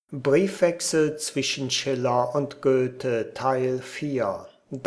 Briefwechsel zwischen Schiller und Goethe Teil 4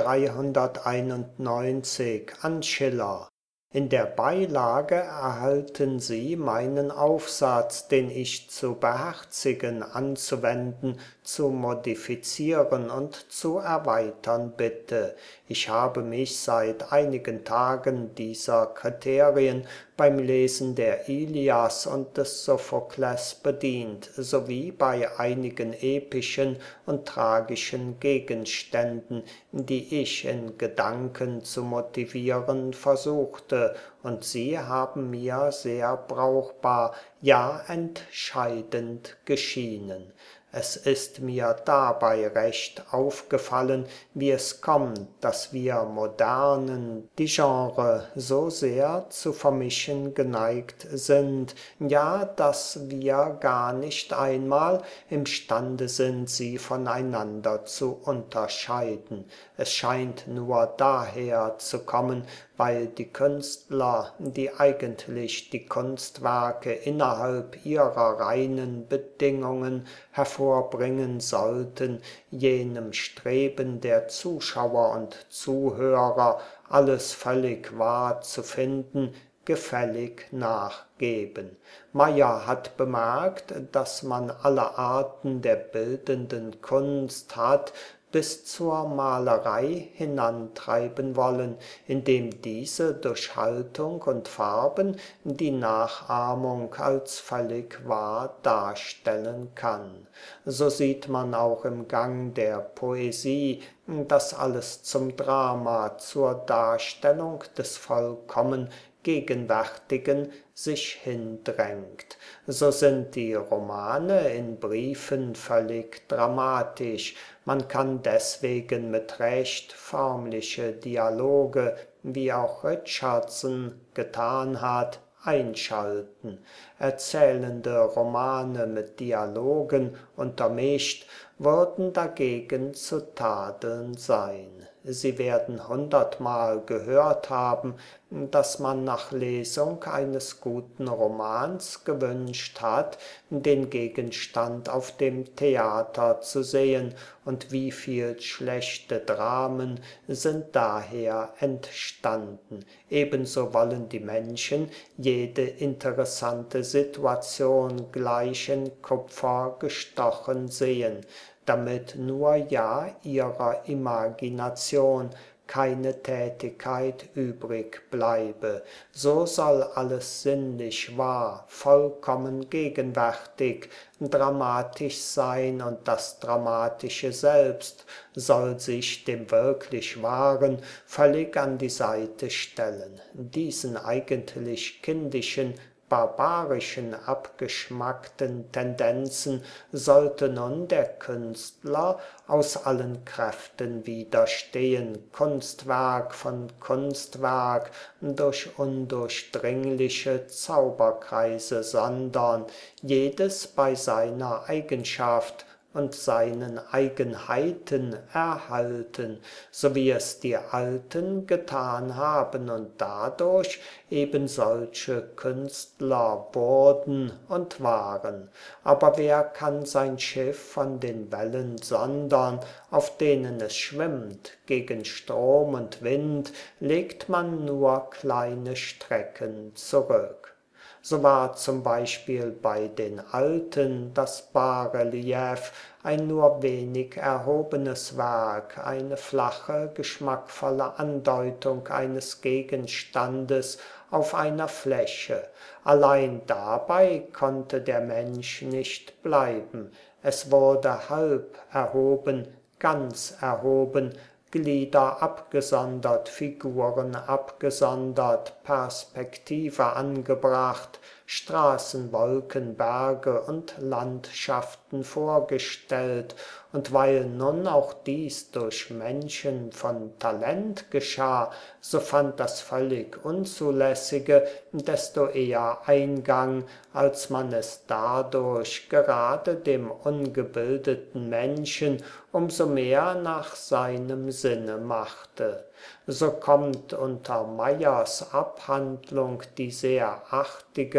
391 an Schiller. In der Beilage erhalten Sie meinen Aufsatz, den ich zu beherzigen, anzuwenden, zu modifizieren und zu erweitern bitte. Ich habe mich seit einigen Tagen dieser Kriterien beim Lesen der Ilias und des Sophokles bedient, sowie bei einigen epischen und tragischen Gegenständen, die ich in Gedanken zu motivieren versuchte, und sie haben mir sehr brauchbar, ja entscheidend geschienen. Es ist mir dabei recht aufgefallen, wie es kommt, dass wir Modernen die Genre so sehr zu vermischen geneigt sind, ja, dass wir gar nicht einmal imstande sind, sie voneinander zu unterscheiden. Es scheint nur daher zu kommen, weil die Künstler, die eigentlich die Kunstwerke innerhalb ihrer reinen Bedingungen hervorbringen sollten, jenem Streben der Zuschauer und Zuhörer, alles völlig wahr zu finden, gefällig nachgeben. Meyer hat bemerkt, dass man alle Arten der bildenden Kunst hat bis zur Malerei hinantreiben wollen, indem diese durch Haltung und Farben die Nachahmung als völlig wahr darstellen kann. So sieht man auch im Gang der Poesie, dass alles zum Drama, zur Darstellung des vollkommen Gegenwärtigen sich hindrängt. So sind die Romane in Briefen völlig dramatisch. Man kann deswegen mit Recht förmliche Dialoge, wie auch Richardson getan hat, einschalten. Erzählende Romane mit Dialogen untermischt würden dagegen zu tadeln sein. Sie werden 100-mal gehört haben, dass man nach Lesung eines guten Romans gewünscht hat, den Gegenstand auf dem Theater zu sehen, und wie viel schlechte Dramen sind daher entstanden. Ebenso wollen die Menschen jede interessante Situation gleich in Kupfer gestochen sehen, damit nur ja ihrer Imagination keine Tätigkeit übrig bleibe. So soll alles sinnlich wahr, vollkommen gegenwärtig, dramatisch sein, und das Dramatische selbst soll sich dem wirklich Wahren völlig an die Seite stellen. Diesen eigentlich kindischen, barbarischen, abgeschmackten Tendenzen sollte nun der Künstler aus allen Kräften widerstehen, Kunstwerk von Kunstwerk durch undurchdringliche Zauberkreise sondern, jedes bei seiner Eigenschaft und seinen Eigenheiten erhalten, so wie es die Alten getan haben und dadurch eben solche Künstler wurden und waren. Aber wer kann sein Schiff von den Wellen sondern, auf denen es schwimmt? Gegen Strom und Wind legt man nur kleine Strecken zurück. So war zum Beispiel bei den Alten das Bas-Relief ein nur wenig erhobenes Werk, eine flache, geschmackvolle Andeutung eines Gegenstandes auf einer Fläche. Allein dabei konnte der Mensch nicht bleiben. Es wurde halb erhoben, ganz erhoben, Glieder abgesondert, Figuren abgesondert, Perspektive angebracht, Straßen, Wolken, Berge und Landschaften vorgestellt, und weil nun auch dies durch Menschen von Talent geschah, so fand das völlig Unzulässige desto eher Eingang, als man es dadurch gerade dem ungebildeten Menschen umso mehr nach seinem Sinne machte. So kommt unter Meyers Abhandlung die sehr artige,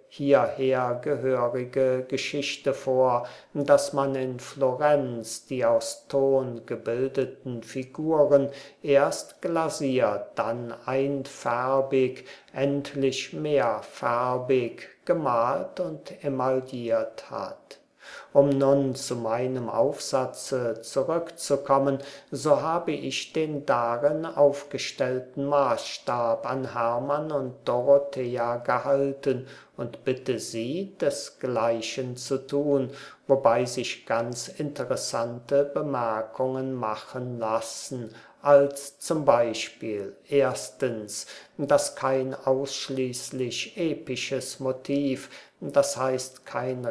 hierher gehörige Geschichte vor, dass man in Florenz die aus Ton gebildeten Figuren erst glasiert, dann einfärbig, endlich mehrfärbig gemalt und emailliert hat. Um nun zu meinem Aufsatze zurückzukommen, so habe ich den darin aufgestellten Maßstab an Hermann und Dorothea gehalten und bitte Sie, desgleichen zu tun, wobei sich ganz interessante Bemerkungen machen lassen, als zum Beispiel erstens, dass kein ausschließlich episches Motiv, das heißt kein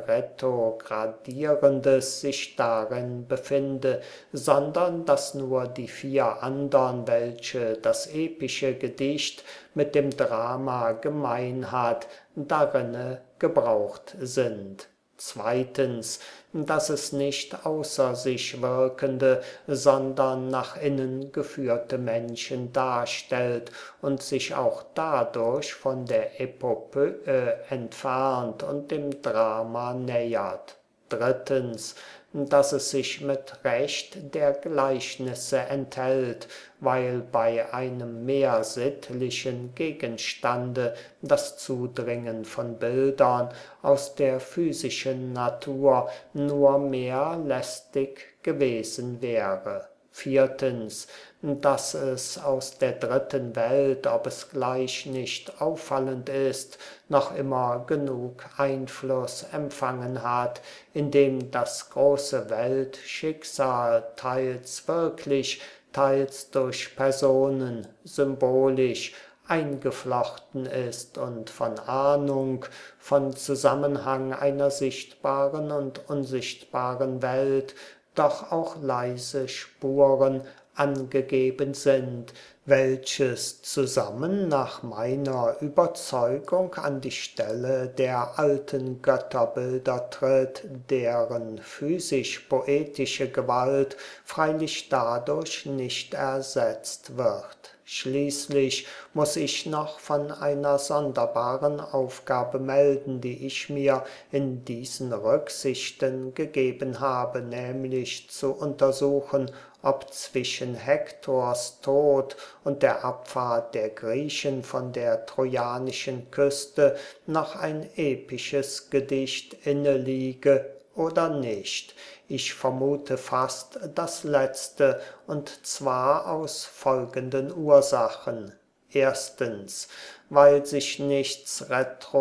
retrogradierendes, sich darin befinde, sondern dass nur die vier andern, welche das epische Gedicht mit dem Drama gemein hat, darinne gebraucht sind. Zweitens, dass es nicht außer sich wirkende, sondern nach innen geführte Menschen darstellt und sich auch dadurch von der Epopöe entfernt und dem Drama nähert. Drittens, dass es sich mit Recht der Gleichnisse enthält, weil bei einem mehr sittlichen Gegenstande das Zudringen von Bildern aus der physischen Natur nur mehr lästig gewesen wäre. Viertens, dass es aus der dritten Welt, ob es gleich nicht auffallend ist, noch immer genug Einfluss empfangen hat, indem das große Weltschicksal teils wirklich, teils durch Personen, symbolisch, eingeflochten ist und von Ahnung, von Zusammenhang einer sichtbaren und unsichtbaren Welt doch auch leise Spuren angegeben sind, welches zusammen nach meiner Überzeugung an die Stelle der alten Götterbilder tritt, deren physisch-poetische Gewalt freilich dadurch nicht ersetzt wird. Schließlich muss ich noch von einer sonderbaren Aufgabe melden, die ich mir in diesen Rücksichten gegeben habe, nämlich zu untersuchen, ob zwischen Hektors Tod und der Abfahrt der Griechen von der trojanischen Küste noch ein episches Gedicht inneliege oder nicht. Ich vermute fast das letzte, und zwar aus folgenden Ursachen. Erstens, weil sich nichts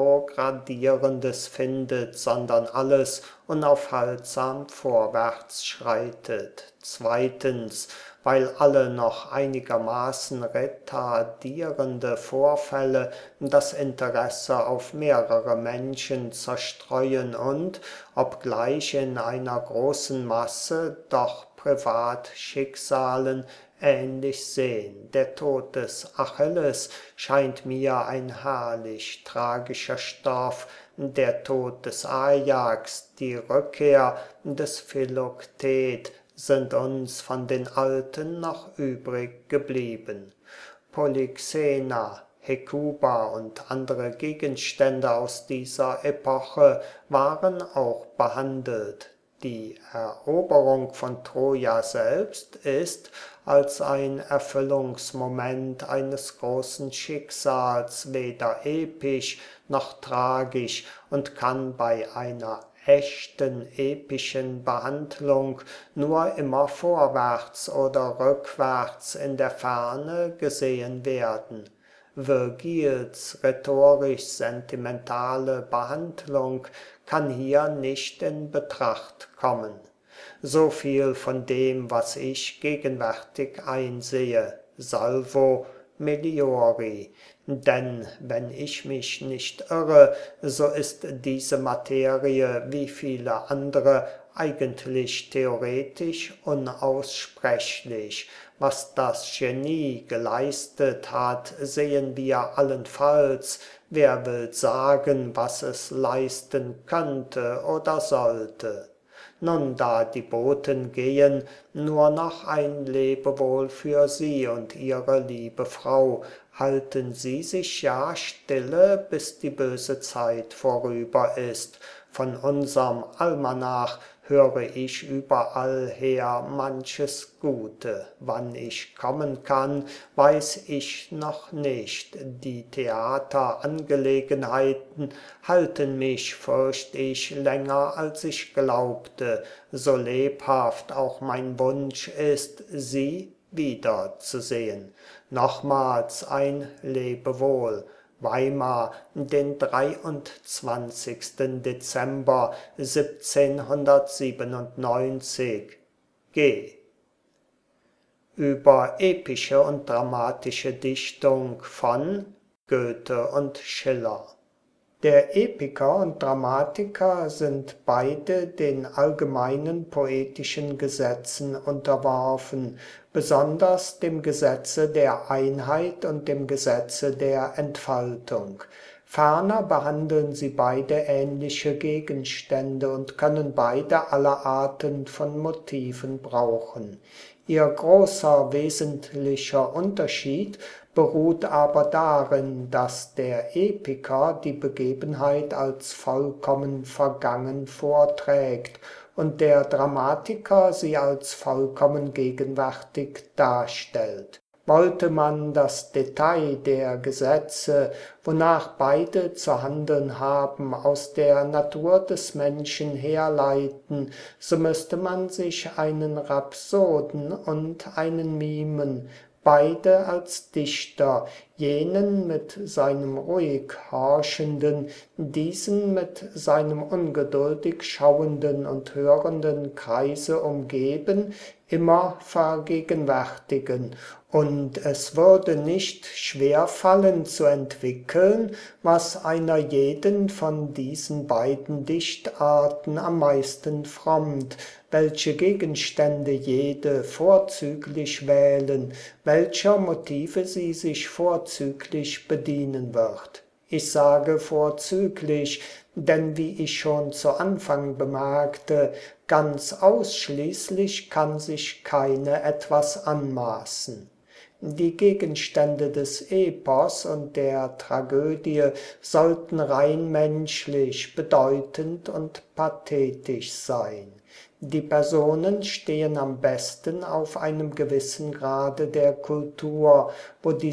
Retrogradierendes findet, sondern alles unaufhaltsam vorwärts schreitet. Zweitens, weil alle noch einigermaßen retardierende Vorfälle das Interesse auf mehrere Menschen zerstreuen und, obgleich in einer großen Masse, doch Privatschicksalen ähnlich sehen. Der Tod des Achilles scheint mir ein herrlich tragischer Stoff, der Tod des Ajax, die Rückkehr des Philoktet sind uns von den Alten noch übrig geblieben. Polyxena, Hekuba und andere Gegenstände aus dieser Epoche waren auch behandelt. Die Eroberung von Troja selbst ist als ein Erfüllungsmoment eines großen Schicksals weder episch noch tragisch und kann bei einer echten epischen Behandlung nur immer vorwärts oder rückwärts in der Ferne gesehen werden. Virgils rhetorisch-sentimentale Behandlung kann hier nicht in Betracht kommen. So viel von dem, was ich gegenwärtig einsehe. Salvo meliori. Denn wenn ich mich nicht irre, so ist diese Materie wie viele andere eigentlich theoretisch unaussprechlich. Was das Genie geleistet hat, sehen wir allenfalls. Wer will sagen, was es leisten könnte oder sollte? nun da die Boten gehen, nur noch ein Lebewohl für Sie und Ihre liebe Frau. Halten Sie sich ja stille, bis die böse Zeit vorüber ist. Von unserm Almanach höre ich überall her manches Gute. Wann ich kommen kann, weiß ich noch nicht. Die Theaterangelegenheiten halten mich, fürcht ich, länger als ich glaubte. So lebhaft auch mein Wunsch ist, Sie wiederzusehen. Nochmals ein Lebewohl. Weimar, den 23. Dezember 1797. G. Über epische und dramatische Dichtung von Goethe und Schiller. Der Epiker und Dramatiker sind beide den allgemeinen poetischen Gesetzen unterworfen, besonders dem Gesetze der Einheit und dem Gesetze der Entfaltung. Ferner behandeln sie beide ähnliche Gegenstände und können beide alle Arten von Motiven brauchen. Ihr großer wesentlicher Unterschied beruht aber darin, dass der Epiker die Begebenheit als vollkommen vergangen vorträgt und der Dramatiker sie als vollkommen gegenwärtig darstellt. Wollte man das Detail der Gesetze, wonach beide zu handeln haben, aus der Natur des Menschen herleiten, so müsste man sich einen Rhapsoden und einen Mimen, beide als Dichter, jenen mit seinem ruhig horchenden, diesen mit seinem ungeduldig schauenden und hörenden Kreise umgeben, immer vergegenwärtigen, und es würde nicht schwer fallen zu entwickeln, was einer jeden von diesen beiden Dichtarten am meisten frommt, welche Gegenstände jede vorzüglich wählen, welcher Motive sie sich vorzüglich bedienen wird. Ich sage vorzüglich, denn wie ich schon zu Anfang bemerkte, ganz ausschließlich kann sich keine etwas anmaßen. Die Gegenstände des Epos und der Tragödie sollten rein menschlich, bedeutend und pathetisch sein. Die Personen stehen am besten auf einem gewissen Grade der Kultur, wo die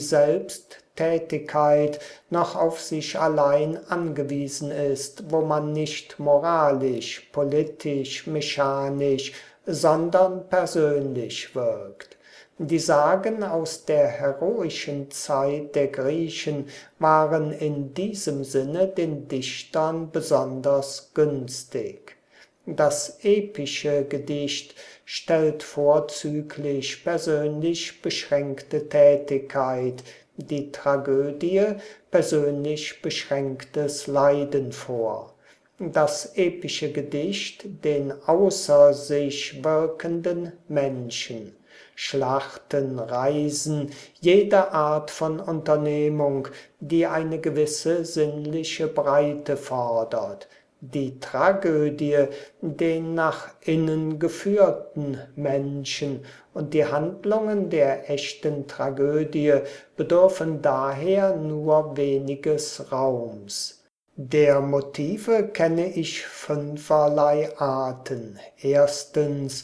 Selbsttätigkeit noch auf sich allein angewiesen ist, wo man nicht moralisch, politisch, mechanisch, sondern persönlich wirkt. Die Sagen aus der heroischen Zeit der Griechen waren in diesem Sinne den Dichtern besonders günstig. Das epische Gedicht stellt vorzüglich persönlich beschränkte Tätigkeit, die Tragödie persönlich beschränktes Leiden vor. Das epische Gedicht den außer sich wirkenden Menschen. Schlachten, Reisen, jede Art von Unternehmung, die eine gewisse sinnliche Breite fordert. Die Tragödie, den nach innen geführten Menschen, und die Handlungen der echten Tragödie bedürfen daher nur weniges Raums. Der Motive kenne ich fünferlei Arten. Erstens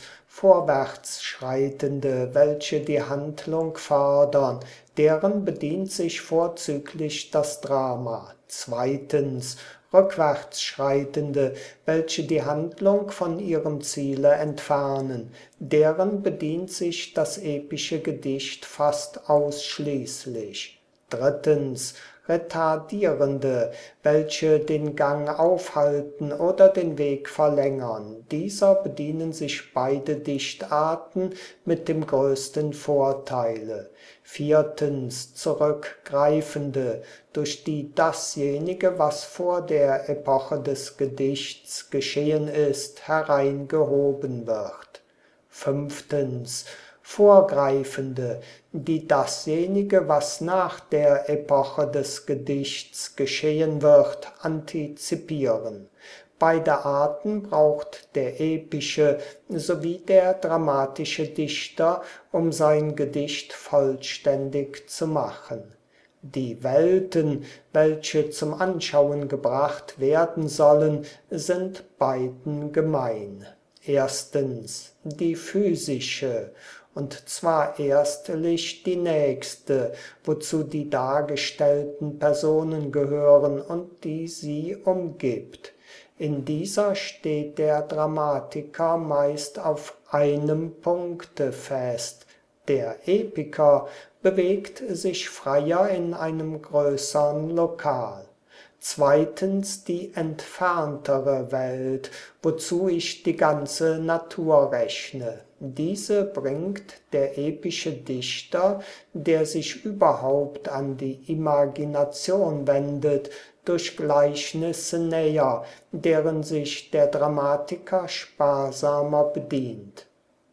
Vorwärtsschreitende, welche die Handlung fordern, deren bedient sich vorzüglich das Drama. Zweitens Rückwärtsschreitende, welche die Handlung von ihrem Ziele entfernen, deren bedient sich das epische Gedicht fast ausschließlich. Drittens Retardierende, welche den Gang aufhalten oder den Weg verlängern. Dieser bedienen sich beide Dichtarten mit dem größten Vorteile. Viertens Zurückgreifende, durch die dasjenige, was vor der Epoche des Gedichts geschehen ist, hereingehoben wird. Fünftens Vorgreifende, die dasjenige, was nach der Epoche des Gedichts geschehen wird, antizipieren. Beide Arten braucht der epische sowie der dramatische Dichter, um sein Gedicht vollständig zu machen. Die Welten, welche zum Anschauen gebracht werden sollen, sind beiden gemein. Erstens die physische, und zwar erstlich die nächste, wozu die dargestellten Personen gehören und die sie umgibt. In dieser steht der Dramatiker meist auf einem Punkte fest. Der Epiker bewegt sich freier in einem größeren Lokal. Zweitens die entferntere Welt, wozu ich die ganze Natur rechne. Diese bringt der epische Dichter, der sich überhaupt an die Imagination wendet, durch Gleichnisse näher, deren sich der Dramatiker sparsamer bedient.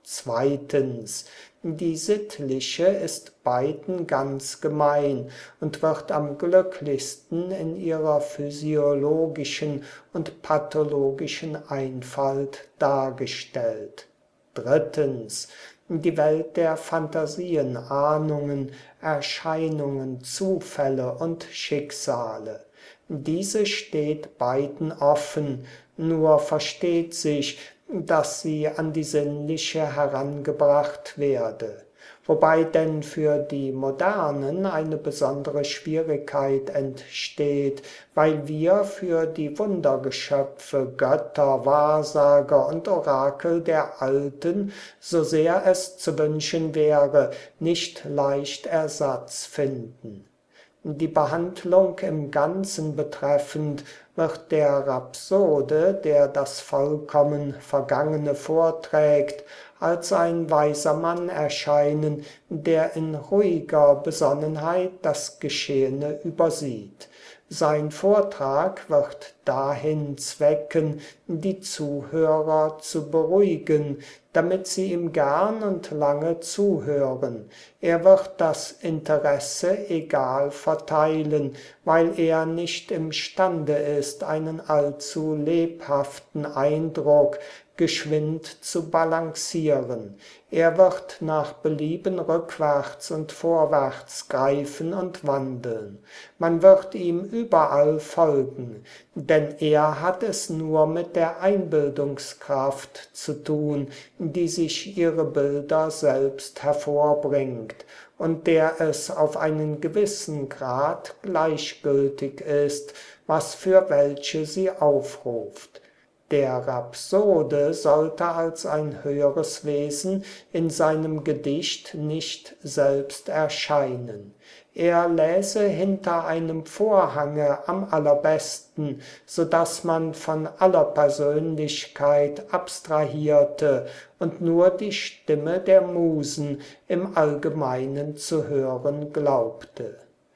Zweitens, die sittliche ist beiden ganz gemein und wird am glücklichsten in ihrer physiologischen und pathologischen Einfalt dargestellt. Drittens, die Welt der Phantasien, Ahnungen, Erscheinungen, Zufälle und Schicksale. Diese steht beiden offen, nur versteht sich, dass sie an die sinnliche herangebracht werde. Wobei denn für die Modernen eine besondere Schwierigkeit entsteht, weil wir für die Wundergeschöpfe, Götter, Wahrsager und Orakel der Alten, so sehr es zu wünschen wäre, nicht leicht Ersatz finden. Die Behandlung im Ganzen betreffend wird der Rhapsode, der das vollkommen Vergangene vorträgt, als ein weiser Mann erscheinen, der in ruhiger Besonnenheit das Geschehene übersieht. Sein Vortrag wird dahin zwecken, die Zuhörer zu beruhigen, damit sie ihm gern und lange zuhören. Er wird das Interesse egal verteilen, weil er nicht imstande ist, einen allzu lebhaften Eindruck geschwind zu balancieren. Er wird nach Belieben rückwärts und vorwärts greifen und wandeln. Man wird ihm überall folgen, denn er hat es nur mit der Einbildungskraft zu tun, die sich ihre Bilder selbst hervorbringt und der es auf einen gewissen Grad gleichgültig ist, was für welche sie aufruft. Der Rhapsode sollte als ein höheres Wesen in seinem Gedicht nicht selbst erscheinen. Er läse hinter einem Vorhange am allerbesten, so dass man von aller Persönlichkeit abstrahierte und nur die Stimme der Musen im Allgemeinen zu hören glaubte.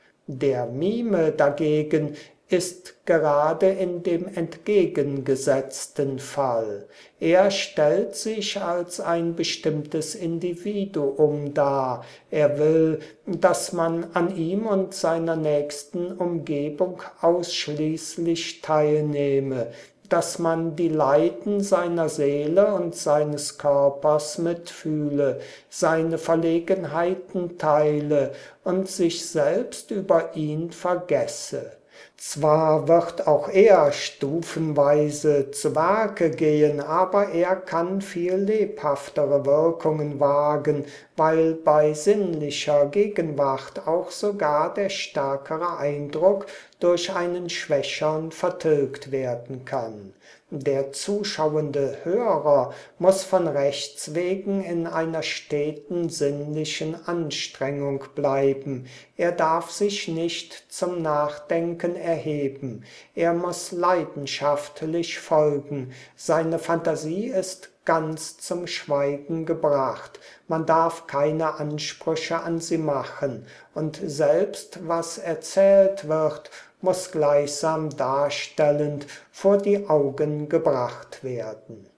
Der Mime dagegen ist gerade in dem entgegengesetzten Fall. Er stellt sich als ein bestimmtes Individuum dar. Er will, dass man an ihm und seiner nächsten Umgebung ausschließlich teilnehme, dass man die Leiden seiner Seele und seines Körpers mitfühle, seine Verlegenheiten teile und sich selbst über ihn vergesse. Zwar wird auch er stufenweise zu Werke gehen, aber er kann viel lebhaftere Wirkungen wagen, weil bei sinnlicher Gegenwart auch sogar der stärkere Eindruck durch einen schwächern vertilgt werden kann. Der zuschauende Hörer muss von Rechts wegen in einer steten sinnlichen Anstrengung bleiben. Er darf sich nicht zum Nachdenken erheben. Er muss leidenschaftlich folgen. Seine Fantasie ist ganz zum Schweigen gebracht. Man darf keine Ansprüche an sie machen. Und selbst was erzählt wird, muss gleichsam darstellend vor die Augen gebracht werden.